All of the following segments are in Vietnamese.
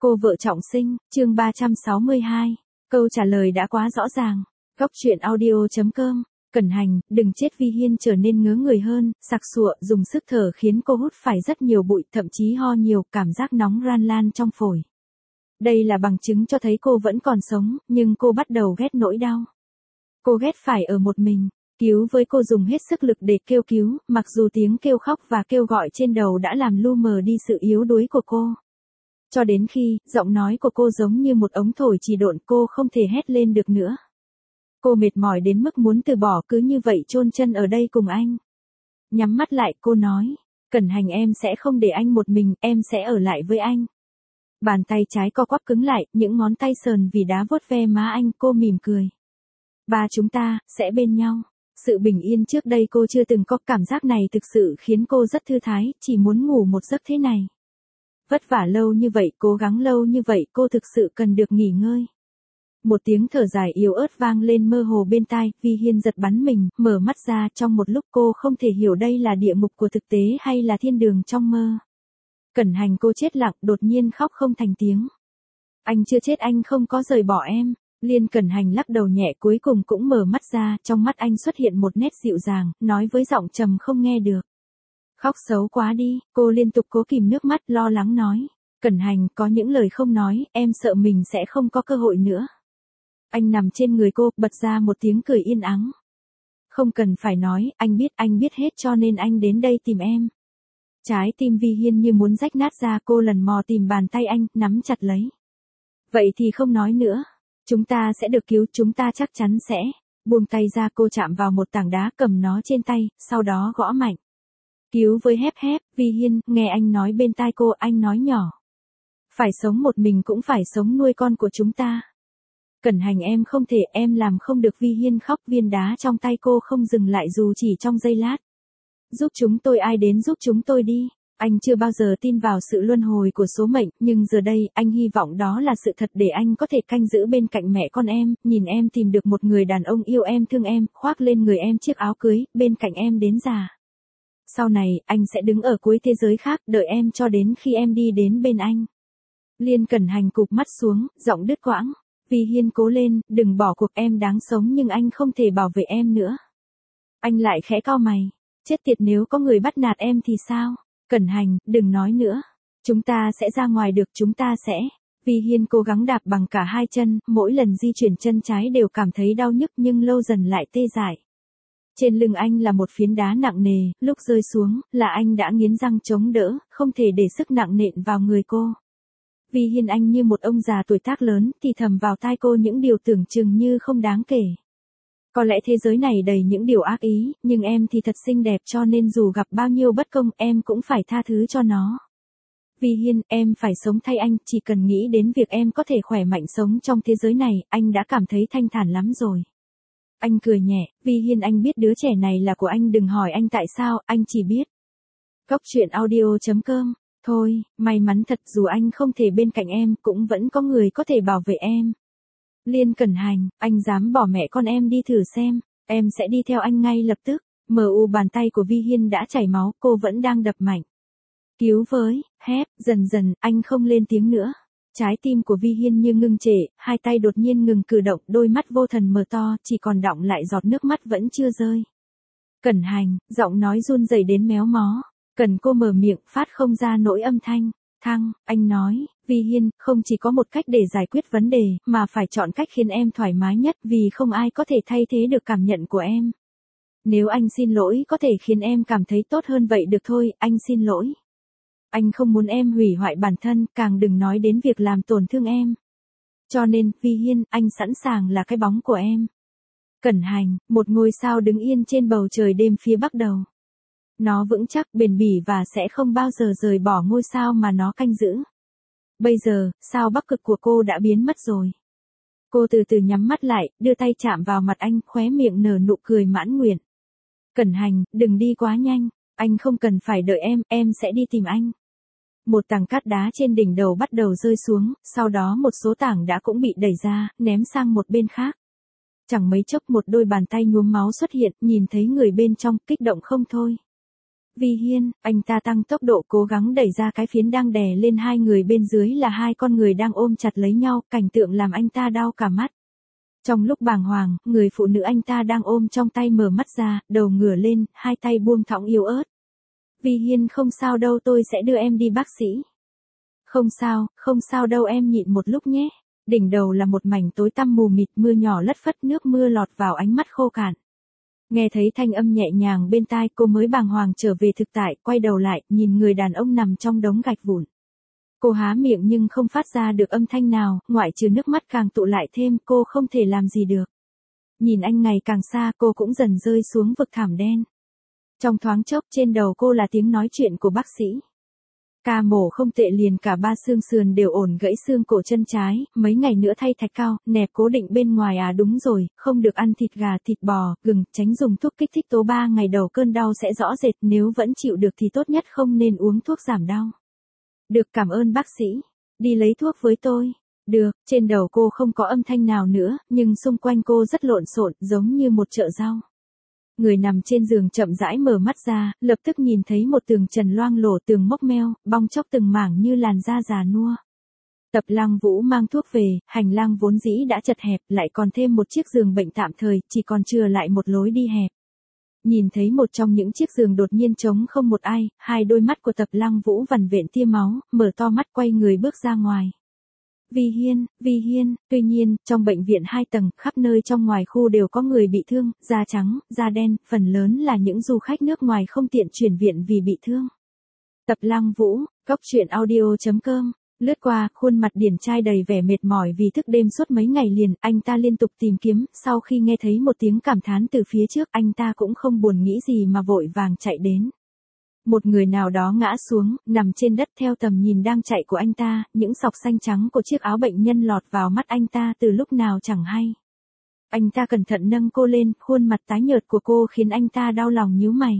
Cô vợ trọng sinh, chương 362. Câu trả lời đã quá rõ ràng. Góc truyện audio.com. Cẩn Hành, đừng chết. Vi Hiên trở nên ngớ người hơn, sặc sụa, dùng sức thở khiến cô hút phải rất nhiều bụi, thậm chí ho nhiều, cảm giác nóng ran lan trong phổi. Đây là bằng chứng cho thấy cô vẫn còn sống, nhưng cô bắt đầu ghét nỗi đau. Cô ghét phải ở một mình. Cứu với cô dùng hết sức lực để kêu cứu, mặc dù tiếng kêu khóc và kêu gọi trên đầu đã làm lu mờ đi sự yếu đuối của cô. Cho đến khi, giọng nói của cô giống như một ống thổi chỉ độn, cô không thể hét lên được nữa. Cô mệt mỏi đến mức muốn từ bỏ, cứ như vậy chôn chân ở đây cùng anh. Nhắm mắt lại, cô nói, Cẩn Hành, em sẽ không để anh một mình, em sẽ ở lại với anh. Bàn tay trái co quắp cứng lại, những ngón tay sờn vì đá vuốt ve má anh, cô mỉm cười. Ba chúng ta, sẽ bên nhau. Sự bình yên trước đây cô chưa từng có, cảm giác này thực sự khiến cô rất thư thái, chỉ muốn ngủ một giấc thế này. Vất vả lâu như vậy, cố gắng lâu như vậy, cô thực sự cần được nghỉ ngơi. Một tiếng thở dài yếu ớt vang lên mơ hồ bên tai, Vi Hiên giật bắn mình, mở mắt ra, trong một lúc cô không thể hiểu đây là địa ngục của thực tế hay là thiên đường trong mơ. Cẩn Hành, cô chết lặng, đột nhiên khóc không thành tiếng. Anh chưa chết, anh không có rời bỏ em. Liên Cẩn Hành lắc đầu nhẹ, cuối cùng cũng mở mắt ra, trong mắt anh xuất hiện một nét dịu dàng, nói với giọng trầm không nghe được. Khóc xấu quá đi, cô liên tục cố kìm nước mắt, lo lắng nói. Cẩn Hành, có những lời không nói, em sợ mình sẽ không có cơ hội nữa. Anh nằm trên người cô, bật ra một tiếng cười yên ắng. Không cần phải nói, anh biết hết, cho nên anh đến đây tìm em. Trái tim Vi Hiên như muốn rách nát ra, cô lần mò tìm bàn tay anh, nắm chặt lấy. Vậy thì không nói nữa. Chúng ta sẽ được cứu, chúng ta chắc chắn sẽ. Buông tay ra, cô chạm vào một tảng đá, cầm nó trên tay, sau đó gõ mạnh. Cứu với hép hép. Vi Hiên, nghe anh nói bên tai cô, anh nói nhỏ. Phải sống một mình cũng phải sống nuôi con của chúng ta. Cẩn Hành, em không thể, em làm không được. Vi Hiên khóc, viên đá trong tay cô không dừng lại dù chỉ trong giây lát. Giúp chúng tôi, ai đến giúp chúng tôi đi. Anh chưa bao giờ tin vào sự luân hồi của số mệnh, nhưng giờ đây, anh hy vọng đó là sự thật để anh có thể canh giữ bên cạnh mẹ con em, nhìn em tìm được một người đàn ông yêu em, thương em, khoác lên người em chiếc áo cưới, bên cạnh em đến già. Sau này, anh sẽ đứng ở cuối thế giới khác, đợi em cho đến khi em đi đến bên anh. Liên Cẩn Hành cụp mắt xuống, giọng đứt quãng. Vi Hiên, cố lên, đừng bỏ cuộc, em đáng sống nhưng anh không thể bảo vệ em nữa. Anh lại khẽ cau mày. Chết tiệt, nếu có người bắt nạt em thì sao? Cẩn Hành, đừng nói nữa. Chúng ta sẽ ra ngoài được, chúng ta sẽ. Vi Hiên cố gắng đạp bằng cả hai chân, mỗi lần di chuyển chân trái đều cảm thấy đau nhức nhưng lâu dần lại tê dại. Trên lưng anh là một phiến đá nặng nề, lúc rơi xuống, là anh đã nghiến răng chống đỡ, không thể để sức nặng nện vào người cô. Vi Hiên, anh như một ông già tuổi tác lớn, thì thầm vào tai cô những điều tưởng chừng như không đáng kể. Có lẽ thế giới này đầy những điều ác ý, nhưng em thì thật xinh đẹp, cho nên dù gặp bao nhiêu bất công, em cũng phải tha thứ cho nó. Vi Hiên, em phải sống thay anh, chỉ cần nghĩ đến việc em có thể khỏe mạnh sống trong thế giới này, anh đã cảm thấy thanh thản lắm rồi. Anh cười nhẹ, Vi Hiên, anh biết đứa trẻ này là của anh, đừng hỏi anh tại sao, anh chỉ biết. Góc truyện audio.com. Thôi, may mắn thật, dù anh không thể bên cạnh em, cũng vẫn có người có thể bảo vệ em. Liên Cẩn Hành, anh dám bỏ mẹ con em đi thử xem, em sẽ đi theo anh ngay lập tức. Bàn tay của Vi Hiên đã chảy máu, cô vẫn đang đập mạnh. Cứu với, hép, dần dần, anh không lên tiếng nữa. Trái tim của Vi Hiên như ngưng trệ, hai tay đột nhiên ngừng cử động, đôi mắt vô thần mở to, chỉ còn đọng lại giọt nước mắt vẫn chưa rơi. Cẩn Hành, giọng nói run rẩy đến méo mó. Cần cô mở miệng, phát không ra nỗi âm thanh. Anh nói, Vi Hiên, không chỉ có một cách để giải quyết vấn đề, mà phải chọn cách khiến em thoải mái nhất, vì không ai có thể thay thế được cảm nhận của em. Nếu anh xin lỗi có thể khiến em cảm thấy tốt hơn vậy được thôi, anh xin lỗi. Anh không muốn em hủy hoại bản thân, càng đừng nói đến việc làm tổn thương em. Cho nên, Vi Hiên, anh sẵn sàng là cái bóng của em. Cẩn Hành, một ngôi sao đứng yên trên bầu trời đêm phía bắc đầu. Nó vững chắc, bền bỉ và sẽ không bao giờ rời bỏ ngôi sao mà nó canh giữ. Bây giờ, sao bắc cực của cô đã biến mất rồi. Cô từ từ nhắm mắt lại, đưa tay chạm vào mặt anh, khóe miệng nở nụ cười mãn nguyện. Cẩn Hành, đừng đi quá nhanh, anh không cần phải đợi em sẽ đi tìm anh. Một tảng cát đá trên đỉnh đầu bắt đầu rơi xuống, sau đó một số tảng đá cũng bị đẩy ra, ném sang một bên khác. Chẳng mấy chốc một đôi bàn tay nhuốm máu xuất hiện, nhìn thấy người bên trong, kích động không thôi. Vi Hiên, anh ta tăng tốc độ cố gắng đẩy ra cái phiến đang đè lên hai người bên dưới là hai con người đang ôm chặt lấy nhau, cảnh tượng làm anh ta đau cả mắt. Trong lúc bàng hoàng, người phụ nữ anh ta đang ôm trong tay mở mắt ra, đầu ngửa lên, hai tay buông thõng yếu ớt. Vi Hiên không sao đâu, tôi sẽ đưa em đi bác sĩ. Không sao đâu, em nhịn một lúc nhé. Đỉnh đầu là một mảnh tối tăm mù mịt, mưa nhỏ lất phất, nước mưa lọt vào ánh mắt khô cạn. Nghe thấy thanh âm nhẹ nhàng bên tai, cô mới bàng hoàng trở về thực tại, quay đầu lại, nhìn người đàn ông nằm trong đống gạch vụn. Cô há miệng nhưng không phát ra được âm thanh nào, ngoại trừ nước mắt càng tụ lại thêm, cô không thể làm gì được. Nhìn anh ngày càng xa, cô cũng dần rơi xuống vực thẳm đen. Trong thoáng chốc trên đầu cô là tiếng nói chuyện của bác sĩ. Ca mổ không tệ, liền cả ba xương sườn đều ổn, gãy xương cổ chân trái, mấy ngày nữa thay thạch cao, nẹp cố định bên ngoài. À đúng rồi, không được ăn thịt gà, thịt bò, gừng, tránh dùng thuốc kích thích tố, 3 ngày đầu cơn đau sẽ rõ rệt, nếu vẫn chịu được thì tốt nhất không nên uống thuốc giảm đau. Được, cảm ơn bác sĩ. Đi lấy thuốc với tôi. Được, trên đầu cô không có âm thanh nào nữa, nhưng xung quanh cô rất lộn xộn, giống như một chợ rau. Người nằm trên giường chậm rãi mở mắt ra, lập tức nhìn thấy một tường trần loang lổ, tường mốc meo, bong chóc từng mảng như làn da già nua. Tập Lăng Vũ mang thuốc về, hành lang vốn dĩ đã chật hẹp, lại còn thêm một chiếc giường bệnh tạm thời, chỉ còn chừa lại một lối đi hẹp. Nhìn thấy một trong những chiếc giường đột nhiên trống không một ai, hai đôi mắt của Tập Lăng Vũ vằn vện tia máu, mở to mắt quay người bước ra ngoài. Vi Hiên, tuy nhiên, trong bệnh viện 2 tầng, khắp nơi trong ngoài khu đều có người bị thương, da trắng, da đen, phần lớn là những du khách nước ngoài không tiện chuyển viện vì bị thương. Tập Lăng Vũ, coctruyện.audio.com, lướt qua, khuôn mặt điển trai đầy vẻ mệt mỏi vì thức đêm suốt mấy ngày liền, anh ta liên tục tìm kiếm, sau khi nghe thấy một tiếng cảm thán từ phía trước, anh ta cũng không buồn nghĩ gì mà vội vàng chạy đến. Một người nào đó ngã xuống, nằm trên đất, theo tầm nhìn đang chạy của anh ta, những sọc xanh trắng của chiếc áo bệnh nhân lọt vào mắt anh ta từ lúc nào chẳng hay. Anh ta cẩn thận nâng cô lên, khuôn mặt tái nhợt của cô khiến anh ta đau lòng nhíu mày.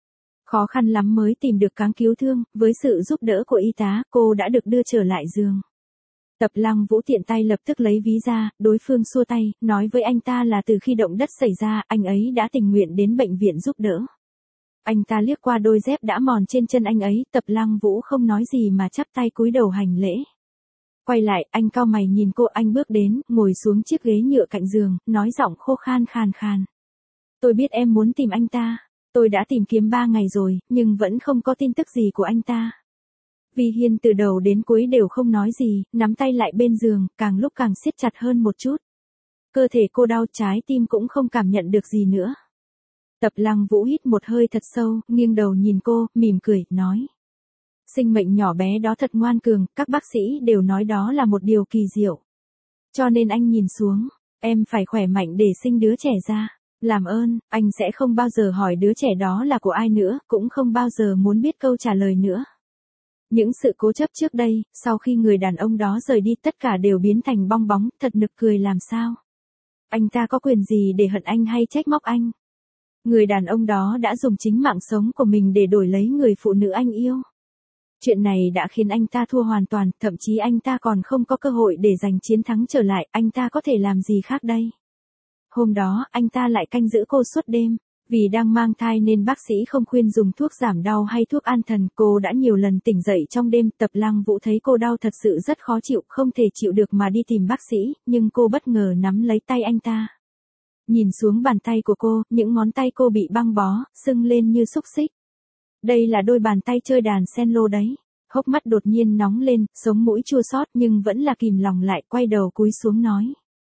Khó khăn lắm mới tìm được cáng cứu thương, với sự giúp đỡ của y tá, cô đã được đưa trở lại giường. Tập Lăng Vũ tiện tay lập tức lấy ví ra, đối phương xua tay, nói với anh ta là từ khi động đất xảy ra, anh ấy đã tình nguyện đến bệnh viện giúp đỡ. Anh ta liếc qua đôi dép đã mòn trên chân anh ấy, Tập Lăng Vũ không nói gì mà chắp tay cúi đầu hành lễ. Quay lại, anh cau mày nhìn cô, anh bước đến, ngồi xuống chiếc ghế nhựa cạnh giường, nói giọng khô khan khàn khàn. Tôi biết em muốn tìm anh ta. Tôi đã tìm kiếm 3 ngày rồi, nhưng vẫn không có tin tức gì của anh ta. Vi Hiên từ đầu đến cuối đều không nói gì, nắm tay lại bên giường, càng lúc càng siết chặt hơn một chút. Cơ thể cô đau, trái tim cũng không cảm nhận được gì nữa. Tập Lăng Vũ hít một hơi thật sâu, nghiêng đầu nhìn cô, mỉm cười, nói. Sinh mệnh nhỏ bé đó thật ngoan cường, các bác sĩ đều nói đó là một điều kỳ diệu. Cho nên anh nhìn xuống, em phải khỏe mạnh để sinh đứa trẻ ra. Làm ơn, anh sẽ không bao giờ hỏi đứa trẻ đó là của ai nữa, cũng không bao giờ muốn biết câu trả lời nữa. Những sự cố chấp trước đây, sau khi người đàn ông đó rời đi, tất cả đều biến thành bong bóng, thật nực cười làm sao. Anh ta có quyền gì để hận anh hay trách móc anh? Người đàn ông đó đã dùng chính mạng sống của mình để đổi lấy người phụ nữ anh yêu. Chuyện này đã khiến anh ta thua hoàn toàn, thậm chí anh ta còn không có cơ hội để giành chiến thắng trở lại, anh ta có thể làm gì khác đây? Hôm đó, anh ta lại canh giữ cô suốt đêm. Vì đang mang thai nên bác sĩ không khuyên dùng thuốc giảm đau hay thuốc an thần, cô đã nhiều lần tỉnh dậy trong đêm. Tập Lăng Vũ thấy cô đau thật sự rất khó chịu, không thể chịu được mà đi tìm bác sĩ, nhưng cô bất ngờ nắm lấy tay anh ta. Nhìn xuống bàn tay của cô, những ngón tay cô bị băng bó, sưng lên như xúc xích. Đây là đôi bàn tay chơi đàn cello đấy. Hốc mắt đột nhiên nóng lên, sống mũi chua xót nhưng vẫn là kìm lòng lại, quay đầu cúi xuống nói.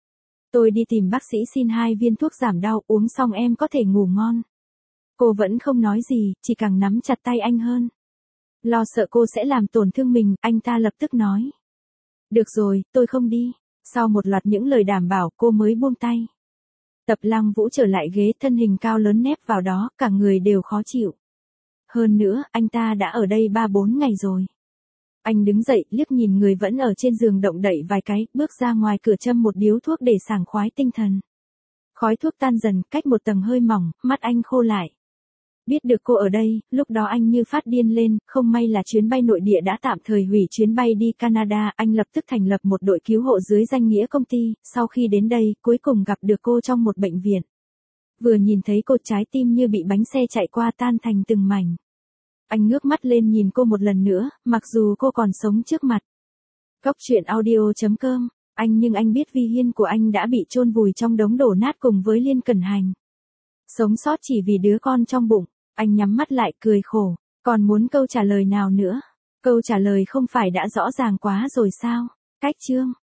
Tôi đi tìm bác sĩ xin 2 viên thuốc giảm đau, uống xong em có thể ngủ ngon. Cô vẫn không nói gì, chỉ càng nắm chặt tay anh hơn. Lo sợ cô sẽ làm tổn thương mình, anh ta lập tức nói. Được rồi, tôi không đi. Sau một loạt những lời đảm bảo, cô mới buông tay. Tập Lăng Vũ trở lại ghế, thân hình cao lớn nép vào đó, cả người đều khó chịu. Hơn nữa, anh ta đã ở đây 3-4 ngày rồi. Anh đứng dậy, liếc nhìn người vẫn ở trên giường động đậy vài cái, bước ra ngoài cửa châm một điếu thuốc để sảng khoái tinh thần. Khói thuốc tan dần, cách một tầng hơi mỏng, mắt anh khô lại. Biết được cô ở đây, lúc đó anh như phát điên lên, không may là chuyến bay nội địa đã tạm thời hủy chuyến bay đi Canada, anh lập tức thành lập một đội cứu hộ dưới danh nghĩa công ty, sau khi đến đây, cuối cùng gặp được cô trong một bệnh viện. Vừa nhìn thấy cô, trái tim như bị bánh xe chạy qua tan thành từng mảnh. Anh ngước mắt lên nhìn cô một lần nữa, mặc dù cô còn sống trước mặt. Cốc truyện audio.com, nhưng anh biết Vi Hiên của anh đã bị chôn vùi trong đống đổ nát cùng với Liên Cẩn Hành. Sống sót chỉ vì đứa con trong bụng, anh nhắm mắt lại cười khổ, còn muốn câu trả lời nào nữa? Câu trả lời không phải đã rõ ràng quá rồi sao? Cách chương